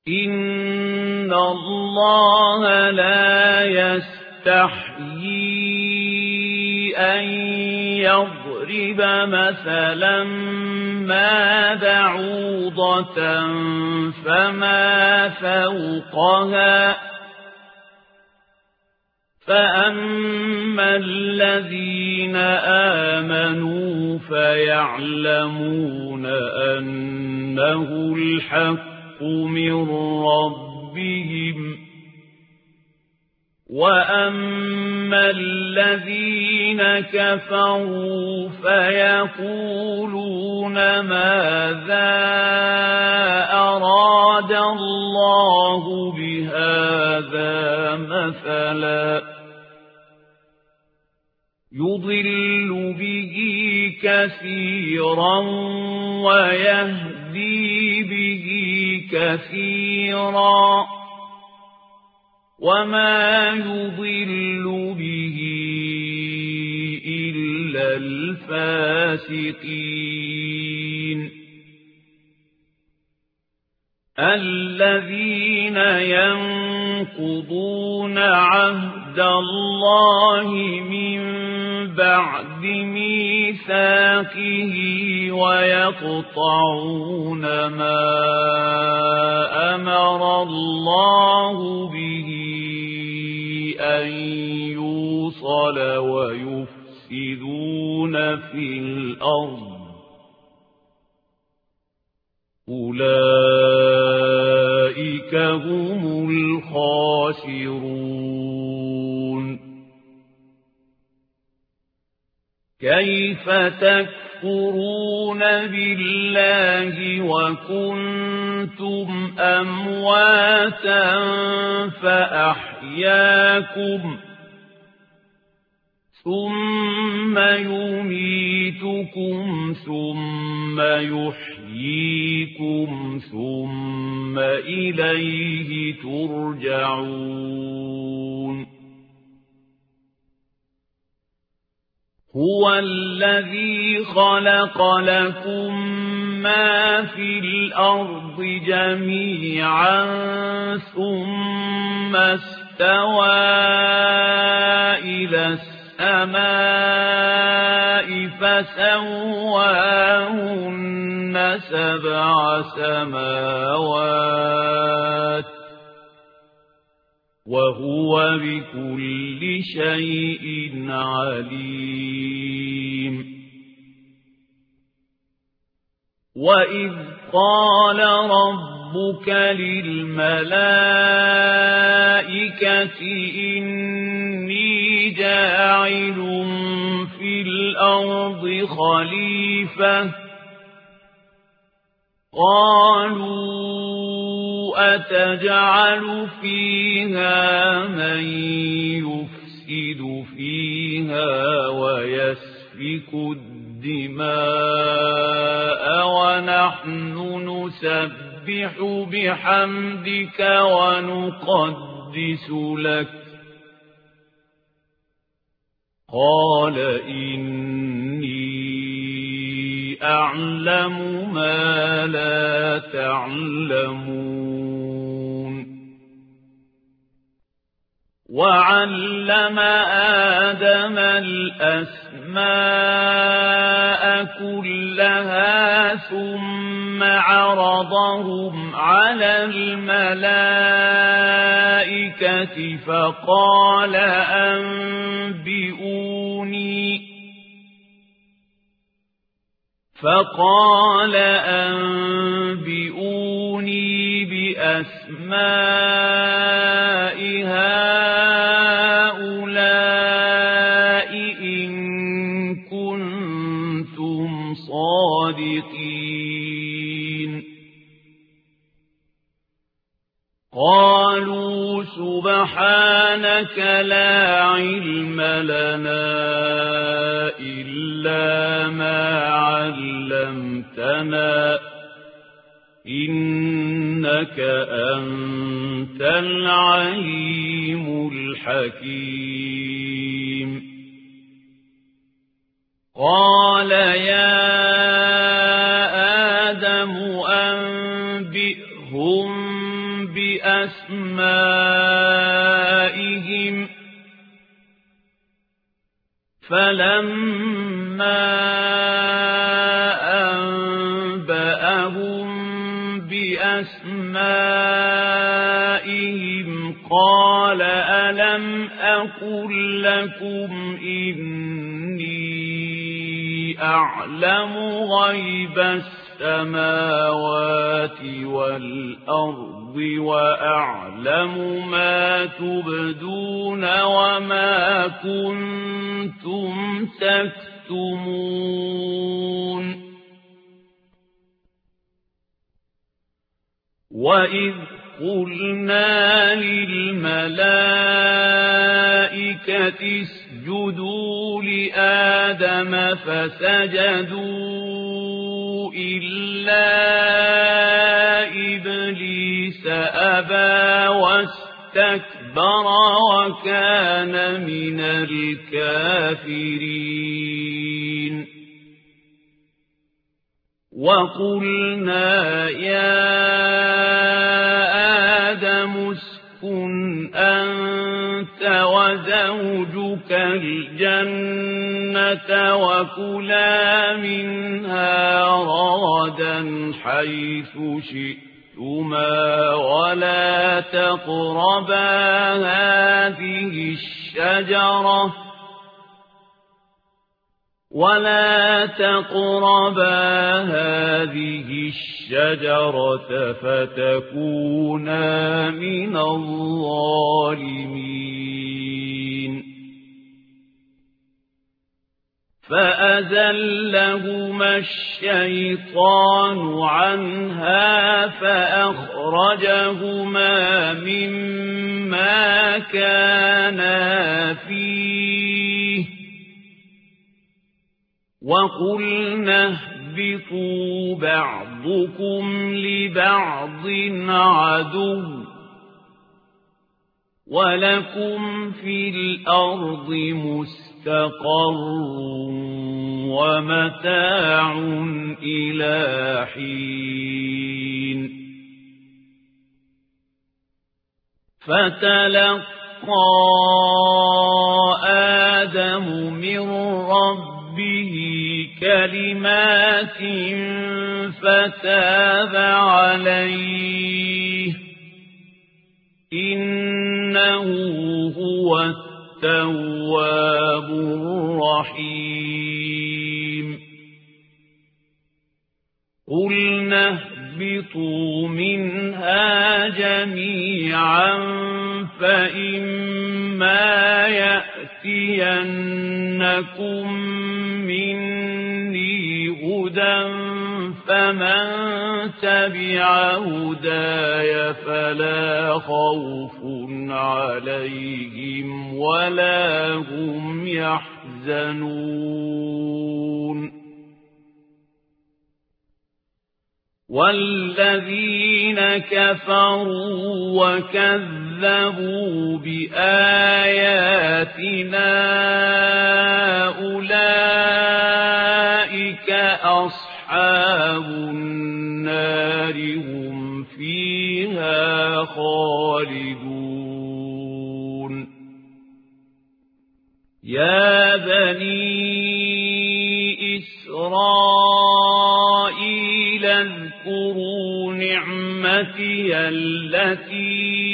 إن الله لا يستحيي أن يضرب مثلا ما بعوضة فما فوقها فأما الذين آمنوا فيعلمون أنه الحق من ربهم وأما الذين كفروا فيقولون ماذا أراد الله بهذا مثلا يضل به كثيرا ويهدي به كثيرا وما يضل به إلا الفاسقين الذين ينقضون عهد الله من بعد ميثاقه ويقطعون ما أمر الله به أن يوصل ويفسدون في الأرض أولئك هم الخاسرون كيف تكفرون بالله وكنتم أمواتا فأحياكم ثم يميتكم ثم يحييكم ثم إليه ترجعون هو الذي خلق لكم ما في الأرض جميعا ثم استوى إلى السماء فسواهن سبع سماوات وهو بكل شيء عليم وإذ قال ربك للملائكة إني جاعل في الأرض خليفة قالوا أتجعل فيها من يفسد فيها ويسفك الدماء ونحن نسبح بحمدك ونقدس لك قال إني أعلم ما لا تعلمون وعلم آدم الأسماء كلها ثم عرضهم على الملائكة فقال أنبئوني بأسماء هؤلاء إن كنتم صادقين قالوا سبحانك لا علم لنا إلا ما علمتنا إنك أنت العليم الحكيم قال يا آدم أنبئهم بأسمائهم فلما أنبأهم بأسمائهم قال ألم أقل لكم إني أعلم غيب السماوات والأرض وأعلم ما تبدون وما كنتم تكتمون وإذ قلنا للملائكة اسجدوا لآدم فسجدوا إلا إبليس أبى واستكبر وكان من الكافرين وقلنا يا آدم اسكن أنت وزوجك الجنة وكلا منها رغدا حيث شئتما ولا تقربا هذه الشجرة فتكونا من الظالمين فأزلهما الشيطان عنها فأخرجهما مما كانا فيه وقلنا اهبطوا بعضكم لبعض عدو ولكم في الأرض مستقر ومتاع إلى حين فتلقى آدم من ربه كلمات فتاب عليه إنه هو التواب الرحيم قلنا اهبطوا منها جميعا فإما يأتينكم مني هدى فمن تبع هداي فلا خوف عليهم ولا هم يحزنون والذين كفروا وكذبوا بآياتنا أولئك أصحاب النار هم فيها خالدون يا بني إسرائيل اذكروا نعمتي التي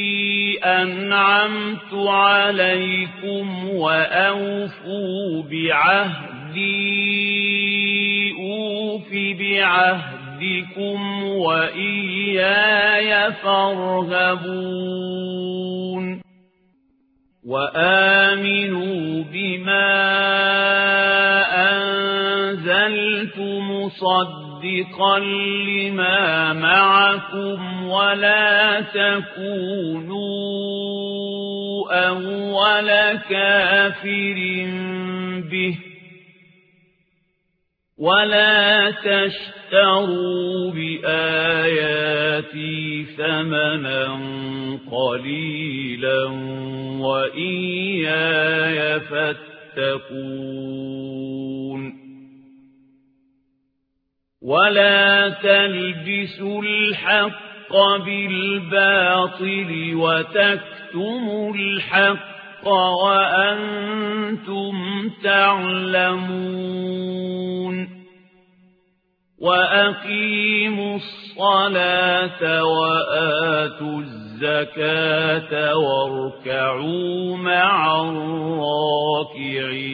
أنعمت عليكم وأوفوا بعهدي أوف بعهدكم وإياي فارهبون وآمنوا بما أنزلت مصدقا لما معكم ولا تكونوا أول كافر به ولا تشتروا بآياتي ثمنا قليلا وإياي فاتقون ولا تلبسوا الحق بالباطل وتكتموا الحق وأنتم تعلمون وأقيموا الصلاة وآتوا الزكاة واركعوا مع الراكعين